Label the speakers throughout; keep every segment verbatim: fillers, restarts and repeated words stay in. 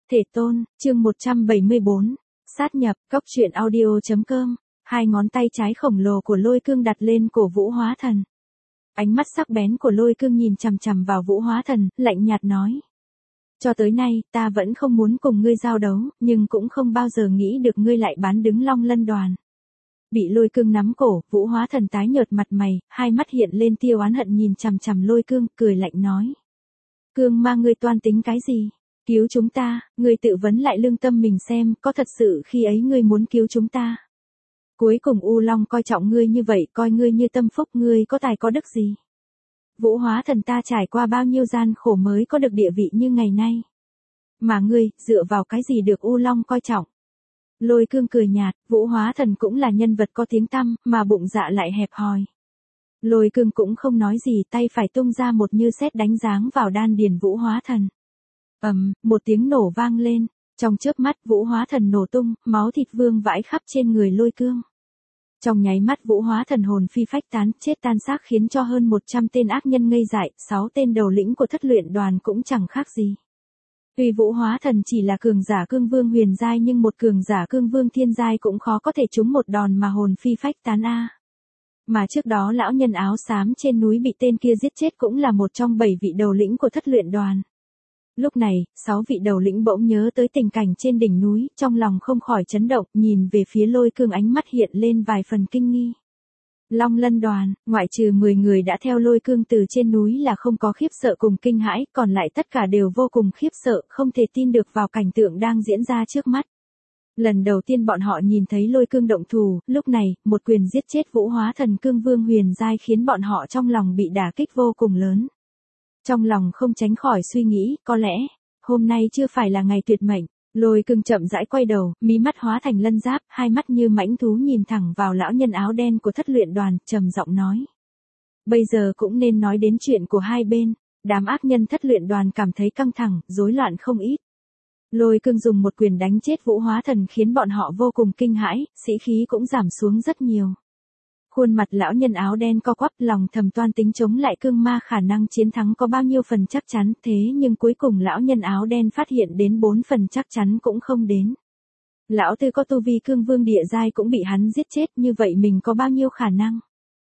Speaker 1: Thể tôn, chương một trăm bảy mươi bốn, sát nhập, cốc truyện audio.com, hai ngón tay trái khổng lồ của Lôi Cương đặt lên cổ Vũ Hóa Thần. Ánh mắt sắc bén của Lôi Cương nhìn chằm chằm vào Vũ Hóa Thần, lạnh nhạt nói. Cho tới nay, ta vẫn không muốn cùng ngươi giao đấu, nhưng cũng không bao giờ nghĩ được ngươi lại bán đứng Long Lân Đoàn. Bị Lôi Cương nắm cổ, Vũ Hóa Thần tái nhợt mặt mày, hai mắt hiện lên tia oán hận nhìn chằm chằm Lôi Cương, cười lạnh nói. Cương ma ngươi toan tính cái gì? Cứu chúng ta, ngươi tự vấn lại lương tâm mình xem, có thật sự khi ấy ngươi muốn cứu chúng ta. Cuối cùng U Long coi trọng ngươi như vậy, coi ngươi như tâm phúc, ngươi có tài có đức gì? Vũ Hóa Thần ta trải qua bao nhiêu gian khổ mới có được địa vị như ngày nay. Mà ngươi, dựa vào cái gì được U Long coi trọng? Lôi Cương cười nhạt, Vũ Hóa Thần cũng là nhân vật có tiếng tăm, mà bụng dạ lại hẹp hòi. Lôi Cương cũng không nói gì, tay phải tung ra một như sét đánh giáng vào đan điền Vũ Hóa Thần. Ầm, um, một tiếng nổ vang lên, trong chớp mắt Vũ Hóa Thần nổ tung, máu thịt vương vãi khắp trên người Lôi Cương. Trong nháy mắt Vũ Hóa Thần hồn phi phách tán, chết tan xác khiến cho hơn một trăm tên ác nhân ngây dại, sáu tên đầu lĩnh của thất luyện đoàn cũng chẳng khác gì. Tuy Vũ Hóa Thần chỉ là cường giả cương vương huyền giai nhưng một cường giả cương vương thiên giai cũng khó có thể trúng một đòn mà hồn phi phách tán a. Mà trước đó lão nhân áo xám trên núi bị tên kia giết chết cũng là một trong bảy vị đầu lĩnh của thất luyện đoàn. Lúc này, sáu vị đầu lĩnh bỗng nhớ tới tình cảnh trên đỉnh núi, trong lòng không khỏi chấn động, nhìn về phía Lôi Cương ánh mắt hiện lên vài phần kinh nghi. Long Lân Đoàn, ngoại trừ mười người đã theo Lôi Cương từ trên núi là không có khiếp sợ cùng kinh hãi, còn lại tất cả đều vô cùng khiếp sợ, không thể tin được vào cảnh tượng đang diễn ra trước mắt. Lần đầu tiên bọn họ nhìn thấy Lôi Cương động thủ, lúc này, một quyền giết chết Vũ Hóa Thần cương vương huyền giai khiến bọn họ trong lòng bị đả kích vô cùng lớn. Trong lòng không tránh khỏi suy nghĩ, có lẽ, hôm nay chưa phải là ngày tuyệt mệnh. Lôi Cương chậm rãi quay đầu, mí mắt hóa thành lân giáp, hai mắt như mãnh thú nhìn thẳng vào lão nhân áo đen của thất luyện đoàn, trầm giọng nói. Bây giờ cũng nên nói đến chuyện của hai bên, đám ác nhân thất luyện đoàn cảm thấy căng thẳng, rối loạn không ít. Lôi Cương dùng một quyền đánh chết Vũ Hóa Thần khiến bọn họ vô cùng kinh hãi, sĩ khí cũng giảm xuống rất nhiều. Khuôn mặt lão nhân áo đen co quắp, lòng thầm toan tính chống lại cương ma khả năng chiến thắng có bao nhiêu phần chắc chắn, thế nhưng cuối cùng lão nhân áo đen phát hiện đến bốn phần chắc chắn cũng không đến. Lão tư có tu vi cương vương địa giai cũng bị hắn giết chết, như vậy mình có bao nhiêu khả năng?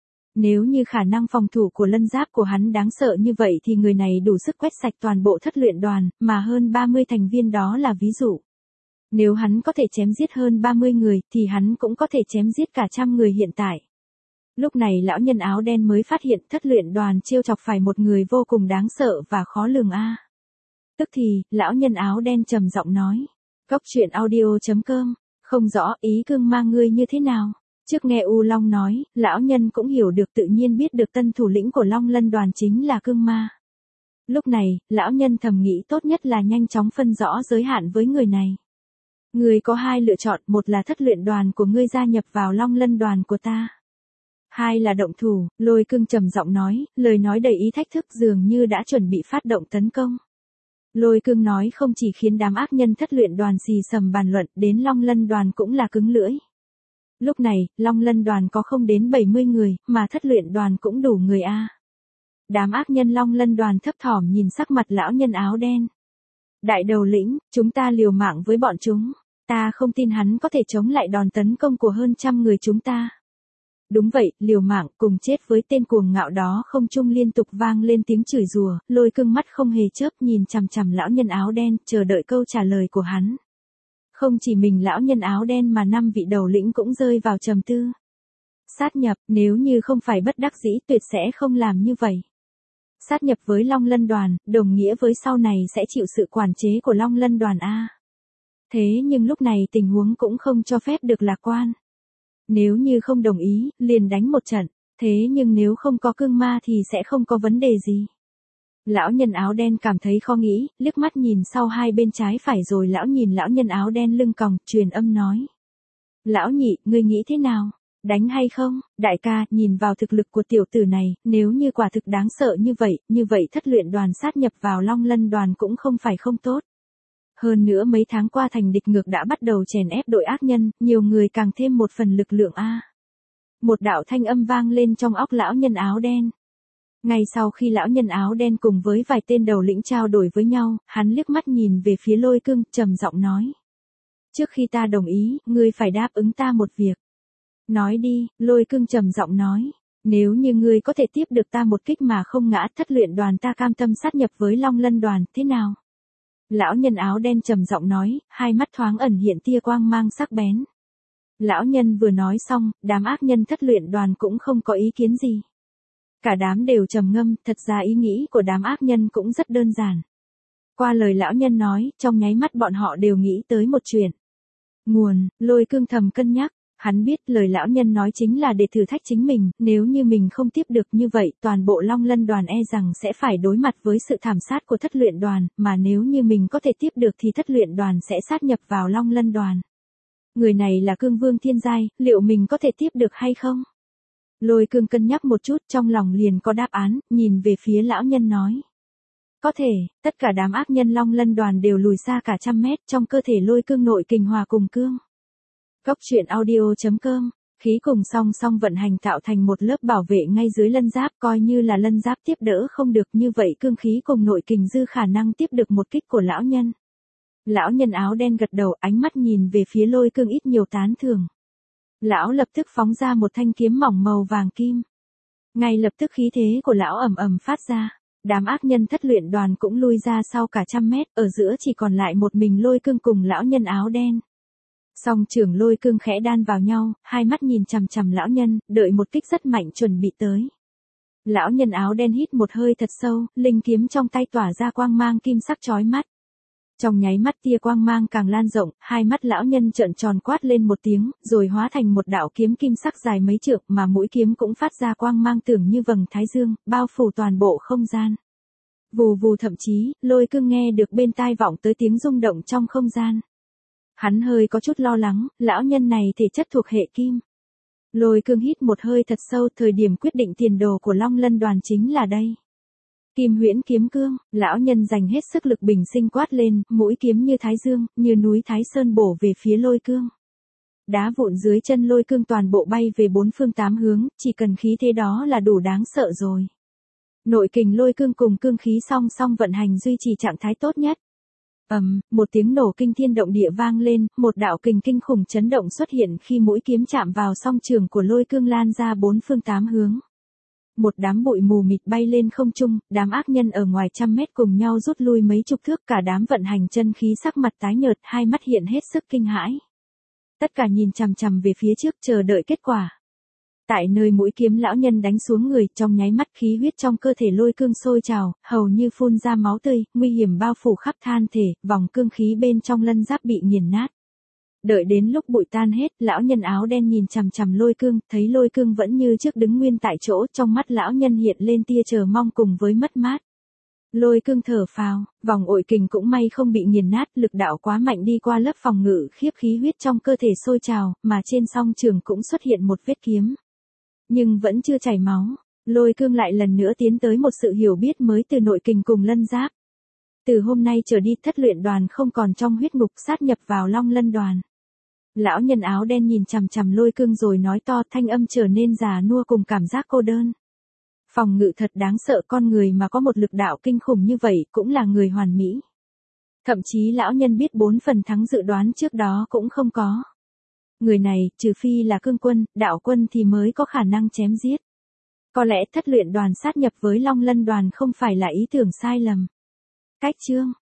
Speaker 1: Nếu như khả năng phòng thủ của lân giáp của hắn đáng sợ như vậy thì người này đủ sức quét sạch toàn bộ thất luyện đoàn, mà hơn ba mươi thành viên đó là ví dụ. Nếu hắn có thể chém giết hơn ba mươi người thì hắn cũng có thể chém giết cả trăm người hiện tại. Lúc này lão nhân áo đen mới phát hiện thất luyện đoàn trêu chọc phải một người vô cùng đáng sợ và khó lường a. Tức thì, lão nhân áo đen trầm giọng nói. Cốc truyện audio.com, không rõ ý cương ma ngươi như thế nào. Trước nghe U Long nói, lão nhân cũng hiểu được tự nhiên biết được tân thủ lĩnh của Long Lân đoàn chính là cương ma. Lúc này, lão nhân thầm nghĩ tốt nhất là nhanh chóng phân rõ giới hạn với người này. Ngươi có hai lựa chọn, một là thất luyện đoàn của ngươi gia nhập vào Long Lân đoàn của ta. Hai là động thủ, Lôi Cương trầm giọng nói, lời nói đầy ý thách thức dường như đã chuẩn bị phát động tấn công. Lôi Cương nói không chỉ khiến đám ác nhân thất luyện đoàn xì xầm bàn luận, đến Long Lân đoàn cũng là cứng lưỡi. Lúc này, Long Lân đoàn có không đến bảy mươi người, mà thất luyện đoàn cũng đủ người a. Đám ác nhân Long Lân đoàn thấp thỏm nhìn sắc mặt lão nhân áo đen. Đại đầu lĩnh, chúng ta liều mạng với bọn chúng, ta không tin hắn có thể chống lại đòn tấn công của hơn trăm người chúng ta. Đúng vậy, liều mạng, cùng chết với tên cuồng ngạo đó. Không trung liên tục vang lên tiếng chửi rủa, Lôi Cương mắt không hề chớp nhìn chằm chằm lão nhân áo đen, chờ đợi câu trả lời của hắn. Không chỉ mình lão nhân áo đen mà năm vị đầu lĩnh cũng rơi vào trầm tư. Sát nhập, nếu như không phải bất đắc dĩ tuyệt sẽ không làm như vậy. Sát nhập với Long Lân đoàn, đồng nghĩa với sau này sẽ chịu sự quản chế của Long Lân đoàn a. Thế nhưng lúc này tình huống cũng không cho phép được lạc quan. Nếu như không đồng ý, liền đánh một trận, thế nhưng nếu không có cương ma thì sẽ không có vấn đề gì. Lão nhân áo đen cảm thấy khó nghĩ, liếc mắt nhìn sau hai bên trái phải rồi lão nhìn lão nhân áo đen lưng còng, truyền âm nói. Lão nhị, ngươi nghĩ thế nào? Đánh hay không? Đại ca, nhìn vào thực lực của tiểu tử này, nếu như quả thực đáng sợ như vậy, như vậy thất luyện đoàn sát nhập vào Long Lân đoàn cũng không phải không tốt. Hơn nữa mấy tháng qua thành địch ngược đã bắt đầu chèn ép đội ác nhân, nhiều người càng thêm một phần lực lượng a. Một đạo thanh âm vang lên trong óc lão nhân áo đen. Ngay sau khi lão nhân áo đen cùng với vài tên đầu lĩnh trao đổi với nhau, hắn liếc mắt nhìn về phía Lôi Cương, trầm giọng nói. Trước khi ta đồng ý, ngươi phải đáp ứng ta một việc. Nói đi, Lôi Cương trầm giọng nói. Nếu như ngươi có thể tiếp được ta một kích mà không ngã, Thất Luyện Đoàn ta cam tâm sát nhập với Long Lân Đoàn, thế nào? Lão nhân áo đen trầm giọng nói, hai mắt thoáng ẩn hiện tia quang mang sắc bén. Lão nhân vừa nói xong, đám ác nhân Thất Luyện Đoàn cũng không có ý kiến gì. Cả đám đều trầm ngâm, thật ra ý nghĩ của đám ác nhân cũng rất đơn giản. Qua lời lão nhân nói, trong nháy mắt bọn họ đều nghĩ tới một chuyện. Nguồn, Lôi Cương thầm cân nhắc, hắn biết lời lão nhân nói chính là để thử thách chính mình, nếu như mình không tiếp được như vậy, toàn bộ Long Lân Đoàn e rằng sẽ phải đối mặt với sự thảm sát của Thất Luyện Đoàn, mà nếu như mình có thể tiếp được thì Thất Luyện Đoàn sẽ sát nhập vào Long Lân Đoàn. Người này là Cương Vương Thiên Giai, liệu mình có thể tiếp được hay không? Lôi Cương cân nhắc một chút, trong lòng liền có đáp án, nhìn về phía lão nhân nói. Có thể, tất cả đám ác nhân Long Lân Đoàn đều lùi xa cả trăm mét, trong cơ thể Lôi Cương nội kình hòa cùng cương. Cốc truyện audio chấm com, khí cùng song song vận hành tạo thành một lớp bảo vệ ngay dưới lân giáp, coi như là lân giáp tiếp đỡ không được, như vậy cương khí cùng nội kình dư khả năng tiếp được một kích của lão nhân. Lão nhân áo đen gật đầu, ánh mắt nhìn về phía Lôi Cương ít nhiều tán thưởng. Lão lập tức phóng ra một thanh kiếm mỏng màu vàng kim. Ngay lập tức khí thế của lão ầm ầm phát ra. Đám ác nhân Thất Luyện Đoàn cũng lui ra sau cả trăm mét, ở giữa chỉ còn lại một mình Lôi Cương cùng lão nhân áo đen. Song trưởng Lôi Cương khẽ đan vào nhau, hai mắt nhìn chằm chằm lão nhân, đợi một kích rất mạnh chuẩn bị tới. Lão nhân áo đen hít một hơi thật sâu, linh kiếm trong tay tỏa ra quang mang kim sắc chói mắt. Trong nháy mắt tia quang mang càng lan rộng, hai mắt lão nhân trợn tròn quát lên một tiếng, rồi hóa thành một đạo kiếm kim sắc dài mấy trượng, mà mũi kiếm cũng phát ra quang mang tưởng như vầng thái dương, bao phủ toàn bộ không gian. Vù vù, thậm chí, Lôi Cương nghe được bên tai vọng tới tiếng rung động trong không gian. Hắn hơi có chút lo lắng, lão nhân này thể chất thuộc hệ kim. Lôi Cương hít một hơi thật sâu, thời điểm quyết định tiền đồ của Long Lân Đoàn chính là đây. Kim Huyễn Kiếm Cương, lão nhân dành hết sức lực bình sinh quát lên, mũi kiếm như thái dương, như núi Thái Sơn bổ về phía Lôi Cương. Đá vụn dưới chân Lôi Cương toàn bộ bay về bốn phương tám hướng, chỉ cần khí thế đó là đủ đáng sợ rồi. Nội kình Lôi Cương cùng cương khí song song vận hành duy trì trạng thái tốt nhất. Ầm, um, một tiếng nổ kinh thiên động địa vang lên, một đạo kình kinh khủng chấn động xuất hiện khi mũi kiếm chạm vào song trường của Lôi Cương lan ra bốn phương tám hướng. Một đám bụi mù mịt bay lên không trung, đám ác nhân ở ngoài trăm mét cùng nhau rút lui mấy chục thước, cả đám vận hành chân khí sắc mặt tái nhợt, hai mắt hiện hết sức kinh hãi. Tất cả nhìn chằm chằm về phía trước chờ đợi kết quả. Tại nơi mũi kiếm lão nhân đánh xuống người, trong nháy mắt khí huyết trong cơ thể Lôi Cương sôi trào, hầu như phun ra máu tươi, nguy hiểm bao phủ khắp than thể, vòng cương khí bên trong lân giáp bị nghiền nát. Đợi đến lúc bụi tan hết, lão nhân áo đen nhìn chằm chằm Lôi Cương, thấy Lôi Cương vẫn như trước đứng nguyên tại chỗ, trong mắt lão nhân hiện lên tia chờ mong cùng với mất mát. Lôi Cương thở phào, vòng ội kình cũng may không bị nghiền nát, lực đạo quá mạnh đi qua lớp phòng ngự, khiếp khí huyết trong cơ thể sôi trào, mà trên song trường cũng xuất hiện một vết kiếm. Nhưng vẫn chưa chảy máu, Lôi Cương lại lần nữa tiến tới một sự hiểu biết mới từ nội kình cùng lân giáp. Từ hôm nay trở đi, Thất Luyện Đoàn không còn trong huyết ngục, sát nhập vào Long Lân Đoàn. Lão nhân áo đen nhìn chằm chằm Lôi Cương rồi nói to, thanh âm trở nên già nua cùng cảm giác cô đơn. Phòng ngự thật đáng sợ, con người mà có một lực đạo kinh khủng như vậy cũng là người hoàn mỹ. Thậm chí lão nhân biết bốn phần thắng dự đoán trước đó cũng không có. Người này, trừ phi là cương quân, đạo quân thì mới có khả năng chém giết. Có lẽ Thất Luyện Đoàn sát nhập với Long Lân Đoàn không phải là ý tưởng sai lầm. Cách chương